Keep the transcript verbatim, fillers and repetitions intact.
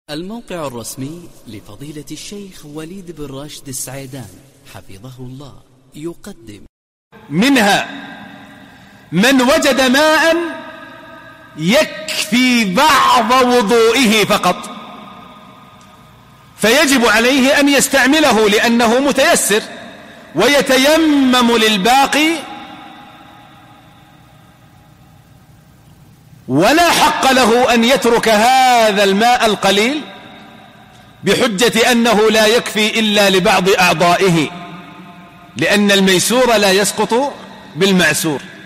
الموقع الرسمي لفضيلة الشيخ وليد بن راشد السعيدان حفظه الله يقدم: منها من وجد ماء يكفي بعض وضوئه فقط، فيجب عليه أن يستعمله لأنه متيسر، ويتيمم للباقي، ولا حق له أن يترك هذا الماء القليل بحجة أنه لا يكفي إلا لبعض أعضائه، لأن الميسور لا يسقط بالمعسور.